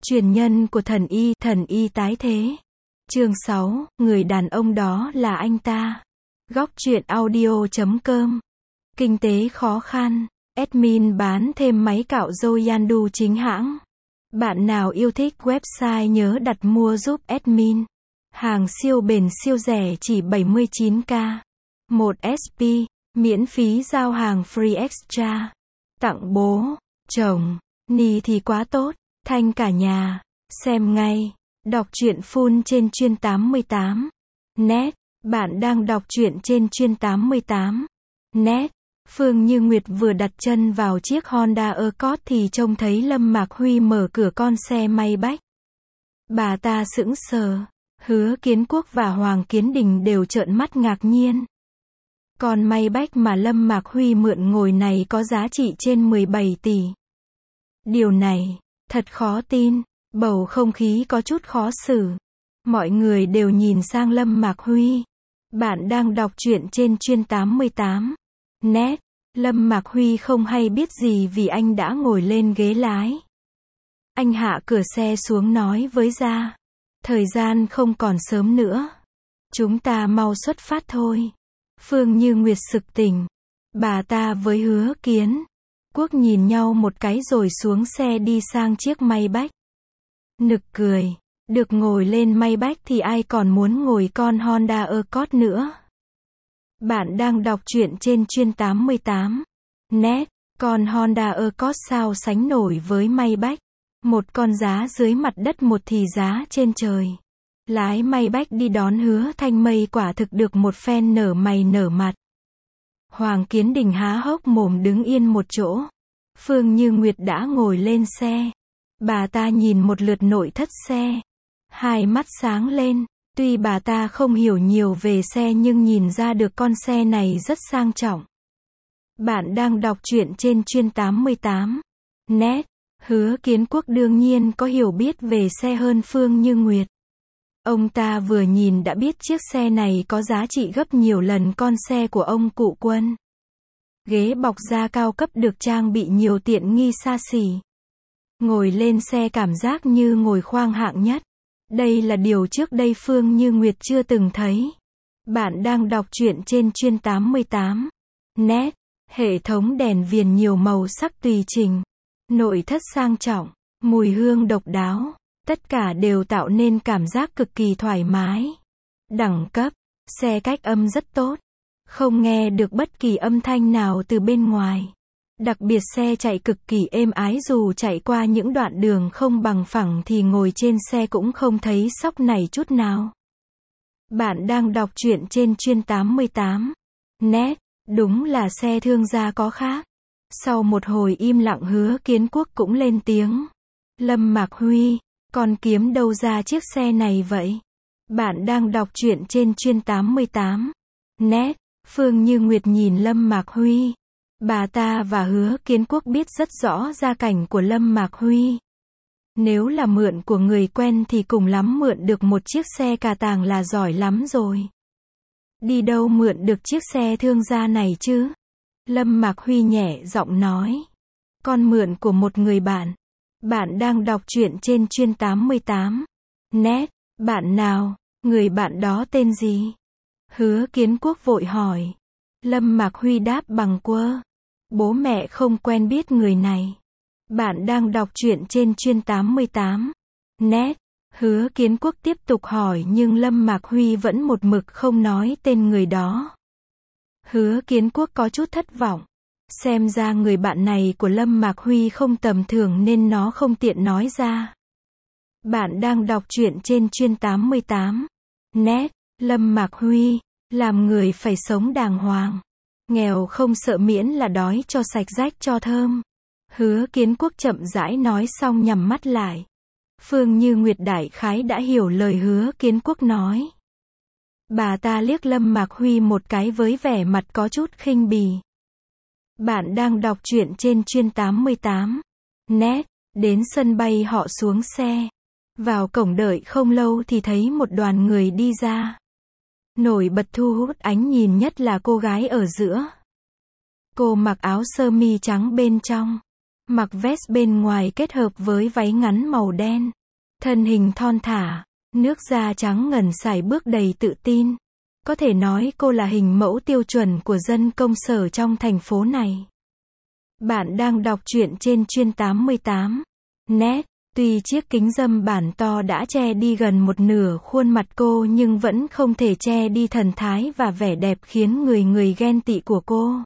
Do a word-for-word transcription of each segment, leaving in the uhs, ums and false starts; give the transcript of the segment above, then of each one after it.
Truyền nhân của thần y, thần y tái thế. Chương sáu, người đàn ông đó là anh ta. Góc truyện audio chấm com. Kinh tế khó khăn. Admin bán thêm máy cạo râu Yandu chính hãng. Bạn nào yêu thích website nhớ đặt mua giúp admin. Hàng siêu bền siêu rẻ chỉ bảy mươi chín k. một ét pê, miễn phí giao hàng free extra. Tặng bố, chồng, ni thì quá tốt, thanh cả nhà. Xem ngay. Đọc truyện full trên chuyên tám mươi tám. Net. Bạn đang đọc truyện trên chuyên tám mươi tám. Net. Phương Như Nguyệt vừa đặt chân vào chiếc Honda Accord thì trông thấy Lâm Mạc Huy mở cửa con xe Maybach. Bà ta sững sờ. Hứa Kiến Quốc và Hoàng Kiến Đình đều trợn mắt ngạc nhiên. Con Maybach mà Lâm Mạc Huy mượn ngồi này có giá trị trên mười bảy tỷ. Điều này, thật khó tin. Bầu không khí có chút khó xử. Mọi người đều nhìn sang Lâm Mạc Huy. Bạn đang đọc truyện trên chuyên tám mươi tám. Net. Lâm Mạc Huy không hay biết gì vì anh đã ngồi lên ghế lái. Anh hạ cửa xe xuống nói với Gia. Thời gian không còn sớm nữa. Chúng ta mau xuất phát thôi. Phương Như Nguyệt sực tỉnh. Bà ta với Hứa Kiến Quốc nhìn nhau một cái rồi xuống xe đi sang chiếc Maybach. Nực cười. Được ngồi lên Maybach thì ai còn muốn ngồi con Honda Accord nữa. Bạn đang đọc truyện trên chuyên tám mươi tám. Net. Con Honda Accord sao sánh nổi với Maybach. Một con giá dưới mặt đất một thì giá trên trời. Lái Maybach đi đón Hứa Thanh Mây quả thực được một phen nở mày nở mặt. Hoàng Kiến Đình há hốc mồm đứng yên một chỗ. Phương Như Nguyệt đã ngồi lên xe. Bà ta nhìn một lượt nội thất xe. Hai mắt sáng lên. Tuy bà ta không hiểu nhiều về xe nhưng nhìn ra được con xe này rất sang trọng. Bạn đang đọc truyện trên chuyên tám mươi tám. Net. Hứa Kiến Quốc đương nhiên có hiểu biết về xe hơn Phương Như Nguyệt. Ông ta vừa nhìn đã biết chiếc xe này có giá trị gấp nhiều lần con xe của ông cụ Quân. Ghế bọc da cao cấp được trang bị nhiều tiện nghi xa xỉ. Ngồi lên xe cảm giác như ngồi khoang hạng nhất. Đây là điều trước đây Phương Như Nguyệt chưa từng thấy. Bạn đang đọc truyện trên chuyên tám mươi tám. Net. Hệ thống đèn viền nhiều màu sắc tùy chỉnh. Nội thất sang trọng. Mùi hương độc đáo. Tất cả đều tạo nên cảm giác cực kỳ thoải mái. Đẳng cấp. Xe cách âm rất tốt. Không nghe được bất kỳ âm thanh nào từ bên ngoài. Đặc biệt xe chạy cực kỳ êm ái dù chạy qua những đoạn đường không bằng phẳng thì ngồi trên xe cũng không thấy sóc nảy chút nào. Bạn đang đọc truyện trên chuyên tám mươi tám. Net. Đúng là xe thương gia có khác. Sau một hồi im lặng Hứa Kiến Quốc cũng lên tiếng. Lâm Mạc Huy, con kiếm đâu ra chiếc xe này vậy? Bạn đang đọc truyện trên chuyên tám mươi tám. Net. Phương Như Nguyệt nhìn Lâm Mạc Huy. Bà ta và Hứa Kiến Quốc biết rất rõ gia cảnh của Lâm Mạc Huy. Nếu là mượn của người quen thì cùng lắm mượn được một chiếc xe cà tàng là giỏi lắm rồi. Đi đâu mượn được chiếc xe thương gia này chứ? Lâm Mạc Huy nhẹ giọng nói. Con mượn của một người bạn. Bạn đang đọc truyện trên chuyên tám mươi tám. Net. Bạn nào? Người bạn đó tên gì? Hứa Kiến Quốc vội hỏi. Lâm Mạc Huy đáp bằng quơ. Bố mẹ không quen biết người này. Bạn đang đọc truyện trên chuyên tám mươi tám. Net. Hứa Kiến Quốc tiếp tục hỏi nhưng Lâm Mạc Huy vẫn một mực không nói tên người đó. Hứa Kiến Quốc có chút thất vọng. Xem ra người bạn này của Lâm Mạc Huy không tầm thường nên nó không tiện nói ra. Bạn đang đọc truyện trên chuyên tám mươi tám. Net. Lâm Mạc Huy. Làm người phải sống đàng hoàng. Nghèo không sợ miễn là đói cho sạch rách cho thơm. Hứa Kiến Quốc chậm rãi nói xong nhắm mắt lại. Phương Như Nguyệt đại khái đã hiểu lời Hứa Kiến Quốc nói. Bà ta liếc Lâm Mạc Huy một cái với vẻ mặt có chút khinh bỉ. Bạn đang đọc truyện trên chuyên tám mươi tám. Net. Đến sân bay họ xuống xe. Vào cổng đợi không lâu thì thấy một đoàn người đi ra. Nổi bật thu hút ánh nhìn nhất là cô gái ở giữa. Cô mặc áo sơ mi trắng bên trong. Mặc vest bên ngoài kết hợp với váy ngắn màu đen. Thân hình thon thả, nước da trắng ngần sải bước đầy tự tin. Có thể nói cô là hình mẫu tiêu chuẩn của dân công sở trong thành phố này. Bạn đang đọc truyện trên Chuyên tám mươi tám net. Tuy chiếc kính râm bản to đã che đi gần một nửa khuôn mặt cô nhưng vẫn không thể che đi thần thái và vẻ đẹp khiến người người ghen tị của cô.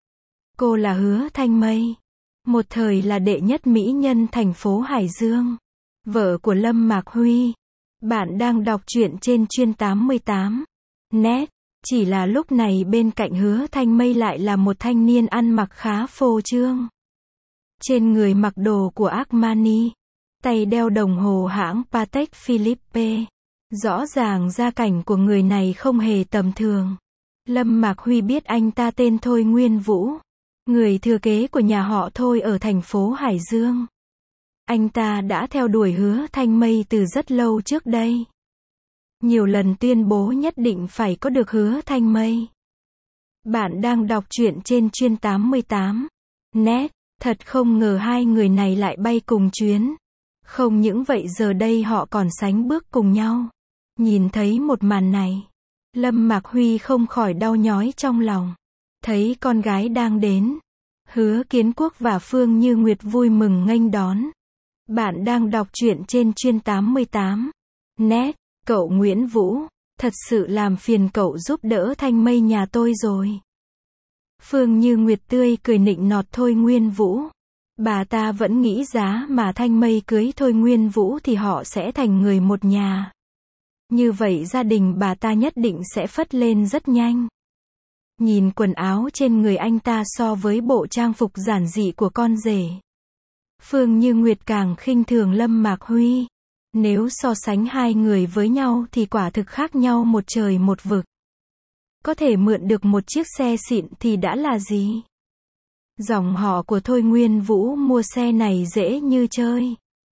Cô là Hứa Thanh Mây. Một thời là đệ nhất mỹ nhân thành phố Hải Dương. Vợ của Lâm Mạc Huy. Bạn đang đọc truyện trên Chuyên tám mươi tám net. Chỉ là lúc này bên cạnh Hứa Thanh Mây lại là một thanh niên ăn mặc khá phô trương. Trên người mặc đồ của Armani. Tay đeo đồng hồ hãng Patek Philippe. Rõ ràng gia cảnh của người này không hề tầm thường. Lâm Mạc Huy biết anh ta tên Thôi Nguyên Vũ. Người thừa kế của nhà họ Thôi ở thành phố Hải Dương. Anh ta đã theo đuổi Hứa Thanh Mây từ rất lâu trước đây. Nhiều lần tuyên bố nhất định phải có được Hứa Thanh Mây. Bạn đang đọc truyện trên Chuyên tám mươi tám net. Thật không ngờ hai người này lại bay cùng chuyến. Không những vậy giờ đây họ còn sánh bước cùng nhau. Nhìn thấy một màn này, Lâm Mạc Huy không khỏi đau nhói trong lòng. Thấy con gái đang đến, Hứa Kiến Quốc và Phương Như Nguyệt vui mừng nghênh đón. Bạn đang đọc truyện trên Chuyên tám mươi tám net. Cậu Nguyễn Vũ, thật sự làm phiền cậu giúp đỡ Thanh Mây nhà tôi rồi. Phương Như Nguyệt tươi cười nịnh nọt Thôi Nguyên Vũ. Bà ta vẫn nghĩ giá mà Thanh Mây cưới Thôi Nguyên Vũ thì họ sẽ thành người một nhà. Như vậy gia đình bà ta nhất định sẽ phất lên rất nhanh. Nhìn quần áo trên người anh ta so với bộ trang phục giản dị của con rể, Phương Như Nguyệt càng khinh thường Lâm Mạc Huy. Nếu so sánh hai người với nhau thì quả thực khác nhau một trời một vực. Có thể mượn được một chiếc xe xịn thì đã là gì? Dòng họ của Thôi Nguyên Vũ mua xe này dễ như chơi.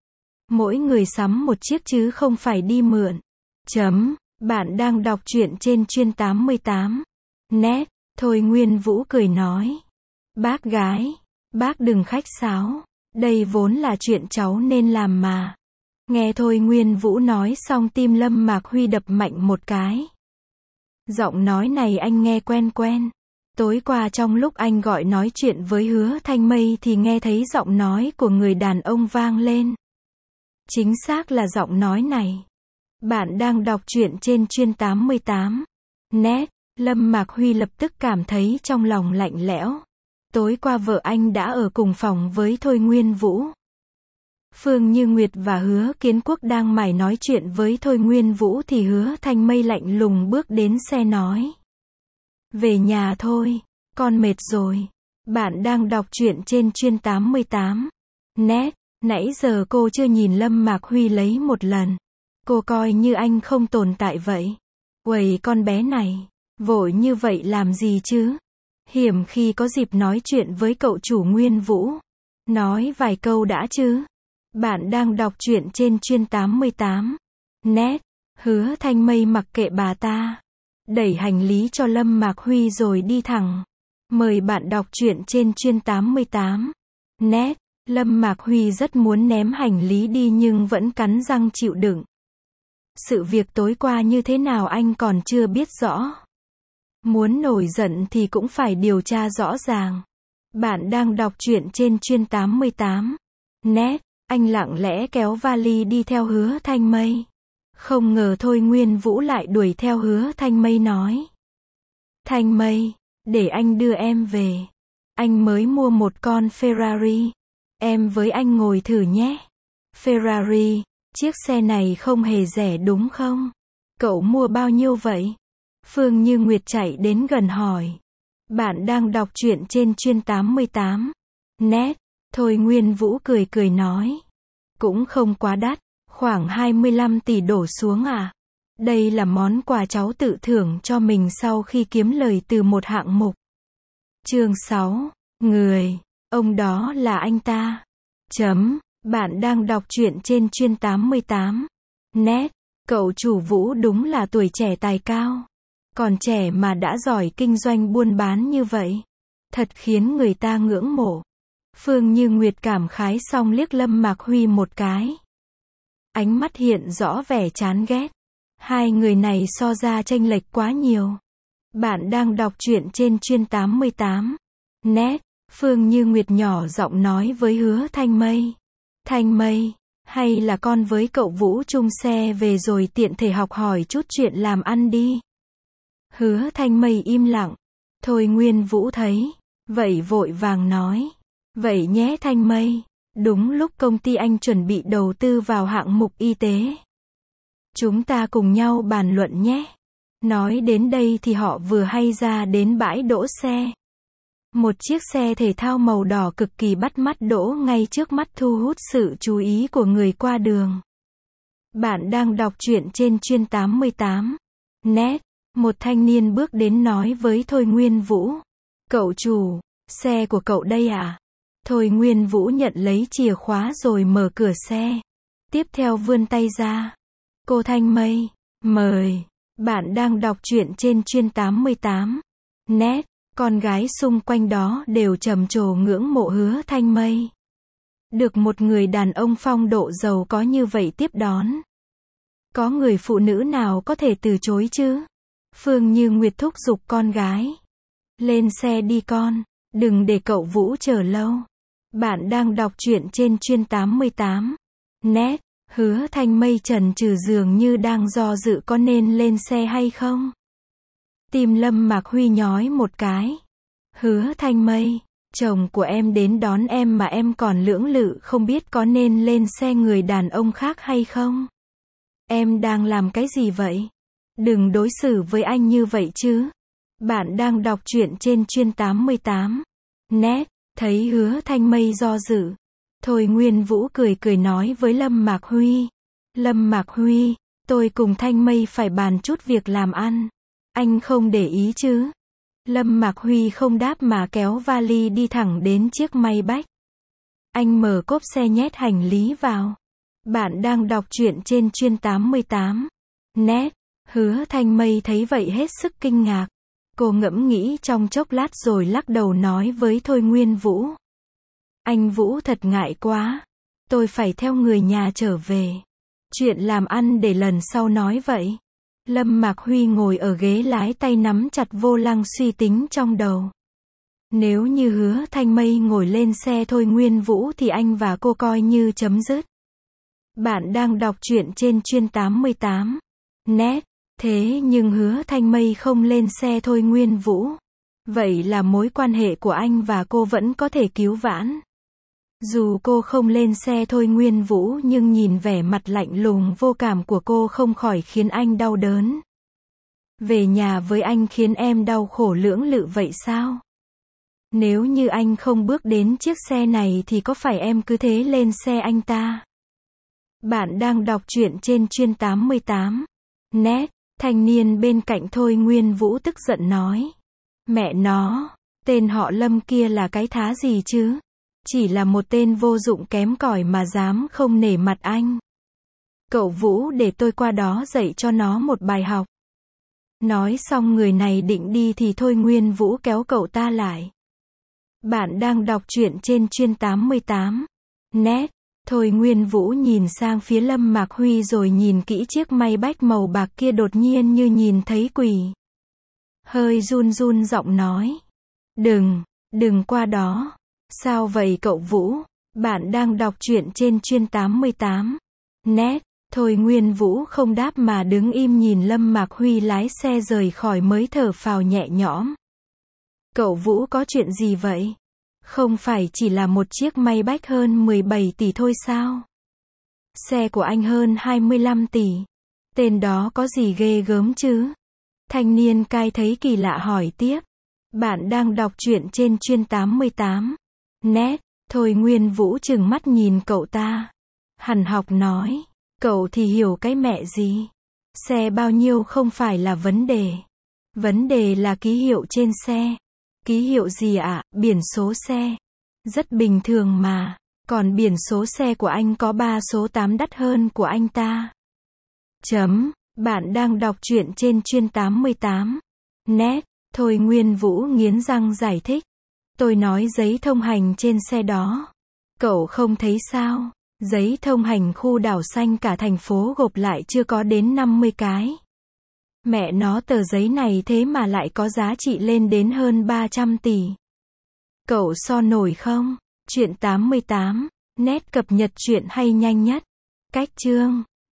Mỗi người sắm một chiếc chứ không phải đi mượn. Chấm. Bạn đang đọc truyện trên Chuyên tám mươi tám net. Thôi Nguyên Vũ cười nói. Bác gái, bác đừng khách sáo. Đây vốn là chuyện cháu nên làm mà. Nghe Thôi Nguyên Vũ nói xong tim Lâm Mạc Huy đập mạnh một cái. Giọng nói này anh nghe quen quen. Tối qua trong lúc anh gọi nói chuyện với Hứa Thanh Mây thì nghe thấy giọng nói của người đàn ông vang lên. Chính xác là giọng nói này. Bạn đang đọc truyện trên Chuyên tám mươi tám net. Lâm Mạc Huy lập tức cảm thấy trong lòng lạnh lẽo. Tối qua vợ anh đã ở cùng phòng với Thôi Nguyên Vũ. Phương Như Nguyệt và Hứa Kiến Quốc đang mải nói chuyện với Thôi Nguyên Vũ thì Hứa Thanh Mây lạnh lùng bước đến xe nói. Về nhà thôi, con mệt rồi. Bạn đang đọc truyện trên Chuyên tám mươi tám net. Nãy giờ cô chưa nhìn Lâm Mạc Huy lấy một lần. Cô coi như anh không tồn tại vậy. Uầy con bé này, vội như vậy làm gì chứ? Hiểm khi có dịp nói chuyện với cậu chủ Nguyên Vũ. Nói vài câu đã chứ. Bạn đang đọc truyện trên Chuyên tám mươi tám net. Hứa Thanh Mây mặc kệ bà ta. Đẩy hành lý cho Lâm Mạc Huy rồi đi thẳng. Mời bạn đọc truyện trên Chuyên tám mươi tám net. Lâm Mạc Huy rất muốn ném hành lý đi nhưng vẫn cắn răng chịu đựng. Sự việc tối qua như thế nào anh còn chưa biết rõ. Muốn nổi giận thì cũng phải điều tra rõ ràng. Bạn đang đọc truyện trên Chuyên tám mươi tám net. Anh lặng lẽ kéo vali đi theo Hứa Thanh Mây. Không ngờ Thôi Nguyên Vũ lại đuổi theo Hứa Thanh Mây nói. Thanh Mây, để anh đưa em về. Anh mới mua một con Ferrari. Em với anh ngồi thử nhé. Ferrari, chiếc xe này không hề rẻ đúng không? Cậu mua bao nhiêu vậy? Phương Như Nguyệt chạy đến gần hỏi. Bạn đang đọc truyện trên Chuyên tám mươi tám net. Thôi Nguyên Vũ cười cười nói. Cũng không quá đắt, khoảng hai mươi lăm tỷ đổ xuống à. Đây là món quà cháu tự thưởng cho mình sau khi kiếm lời từ một hạng mục. Chương sáu. Người. Ông đó là anh ta. Chấm. Bạn đang đọc truyện trên Chuyên tám mươi tám net. Cậu chủ Vũ đúng là tuổi trẻ tài cao. Còn trẻ mà đã giỏi kinh doanh buôn bán như vậy. Thật khiến người ta ngưỡng mộ. Phương Như Nguyệt cảm khái xong liếc Lâm Mạc Huy một cái. Ánh mắt hiện rõ vẻ chán ghét. Hai người này so ra chênh lệch quá nhiều. Bạn đang đọc truyện trên chuyên tám mươi tám. Net. Phương Như Nguyệt nhỏ giọng nói với Hứa Thanh Mây. Thanh Mây, hay là con với cậu Vũ chung xe về rồi tiện thể học hỏi chút chuyện làm ăn đi. Hứa Thanh Mây im lặng. Thôi Nguyên Vũ thấy vậy vội vàng nói. Vậy nhé Thanh Mây. Đúng lúc công ty anh chuẩn bị đầu tư vào hạng mục y tế. Chúng ta cùng nhau bàn luận nhé. Nói đến đây thì họ vừa hay ra đến bãi đỗ xe. Một chiếc xe thể thao màu đỏ cực kỳ bắt mắt đỗ ngay trước mắt thu hút sự chú ý của người qua đường. Bạn đang đọc truyện trên chuyên tám mươi tám. Net. Một thanh niên bước đến nói với Thôi Nguyên Vũ. Cậu chủ, xe của cậu đây à? Thôi Nguyên Vũ nhận lấy chìa khóa rồi mở cửa xe. Tiếp theo vươn tay ra. Cô Thanh Mây, mời. Bạn đang đọc truyện trên chuyên tám mươi tám. Net. Con gái xung quanh đó đều trầm trồ ngưỡng mộ Hứa Thanh Mây. Được một người đàn ông phong độ giàu có như vậy tiếp đón. Có người phụ nữ nào có thể từ chối chứ? Phương Như Nguyệt thúc giục con gái. Lên xe đi con, đừng để cậu Vũ chờ lâu. Bạn đang đọc truyện trên chuyên tám mươi tám. Net. Hứa Thanh Mây chần chừ dường như đang do dự có nên lên xe hay không. Tim Lâm Mạc Huy nhói một cái. Hứa Thanh Mây, chồng của em đến đón em mà em còn lưỡng lự không biết có nên lên xe người đàn ông khác hay không. Em đang làm cái gì vậy? Đừng đối xử với anh như vậy chứ. Bạn đang đọc truyện trên chuyên tám mươi tám. Net. Thấy Hứa Thanh Mây do dự. Thôi Nguyên Vũ cười cười nói với Lâm Mạc Huy. Lâm Mạc Huy, tôi cùng Thanh Mây phải bàn chút việc làm ăn. Anh không để ý chứ? Lâm Mạc Huy không đáp mà kéo vali đi thẳng đến chiếc Maybach. Anh mở cốp xe nhét hành lý vào. Bạn đang đọc truyện trên chuyên tám mươi tám. Net. Hứa Thanh Mây thấy vậy hết sức kinh ngạc. Cô ngẫm nghĩ trong chốc lát rồi lắc đầu nói với Thôi Nguyên Vũ. Anh Vũ thật ngại quá. Tôi phải theo người nhà trở về. Chuyện làm ăn để lần sau nói vậy. Lâm Mạc Huy ngồi ở ghế lái tay nắm chặt vô lăng suy tính trong đầu. Nếu như Hứa Thanh Mây ngồi lên xe Thôi Nguyên Vũ thì anh và cô coi như chấm dứt. Bạn đang đọc truyện trên chuyên tám mươi tám. Net. Thế nhưng Hứa Thanh Mây không lên xe Thôi Nguyên Vũ. Vậy là mối quan hệ của anh và cô vẫn có thể cứu vãn. Dù cô không lên xe Thôi Nguyên Vũ nhưng nhìn vẻ mặt lạnh lùng vô cảm của cô không khỏi khiến anh đau đớn. Về nhà với anh khiến em đau khổ lưỡng lự vậy sao? Nếu như anh không bước đến chiếc xe này thì có phải em cứ thế lên xe anh ta? Bạn đang đọc truyện trên chuyên tám mươi tám. Net. Thanh niên bên cạnh Thôi Nguyên Vũ tức giận nói. Mẹ nó, tên họ Lâm kia là cái thá gì chứ? Chỉ là một tên vô dụng kém cỏi mà dám không nể mặt anh. Cậu Vũ để tôi qua đó dạy cho nó một bài học. Nói xong người này định đi thì Thôi Nguyên Vũ kéo cậu ta lại. Bạn đang đọc truyện trên chuyên tám mươi tám. Net. Thôi Nguyên Vũ nhìn sang phía Lâm Mạc Huy rồi nhìn kỹ chiếc Maybach màu bạc kia đột nhiên như nhìn thấy quỷ. Hơi run run giọng nói. Đừng, đừng qua đó. Sao vậy cậu Vũ? Bạn đang đọc truyện trên chuyên tám mươi tám. Net. Thôi Nguyên Vũ không đáp mà đứng im nhìn Lâm Mạc Huy lái xe rời khỏi mới thở phào nhẹ nhõm. Cậu Vũ có chuyện gì vậy? Không phải chỉ là một chiếc Maybach hơn mười bảy tỷ thôi sao? Xe của anh hơn hai mươi lăm tỷ. Tên đó có gì ghê gớm chứ? Thanh niên cai thấy kỳ lạ hỏi tiếp. Bạn đang đọc truyện trên chuyên tám mươi tám. Net. Thôi Nguyên Vũ trừng mắt nhìn cậu ta. Hằn học nói. Cậu thì hiểu cái mẹ gì? Xe bao nhiêu không phải là vấn đề. Vấn đề là ký hiệu trên xe. Ký hiệu gì ạ? À? Biển số xe. Rất bình thường mà. Còn biển số xe của anh có ba số tám đắt hơn của anh ta. Chấm. Bạn đang đọc truyện trên chuyên tám mươi tám. Net. Thôi Nguyên Vũ nghiến răng giải thích. Tôi nói giấy thông hành trên xe đó. Cậu không thấy sao? Giấy thông hành khu đảo xanh cả thành phố gộp lại chưa có đến năm mươi cái. Mẹ nó, tờ giấy này thế mà lại có giá trị lên đến hơn ba trăm tỷ. Cậu so nổi không? Chuyện tám mươi tám. Net cập nhật chuyện hay nhanh nhất. Cách chương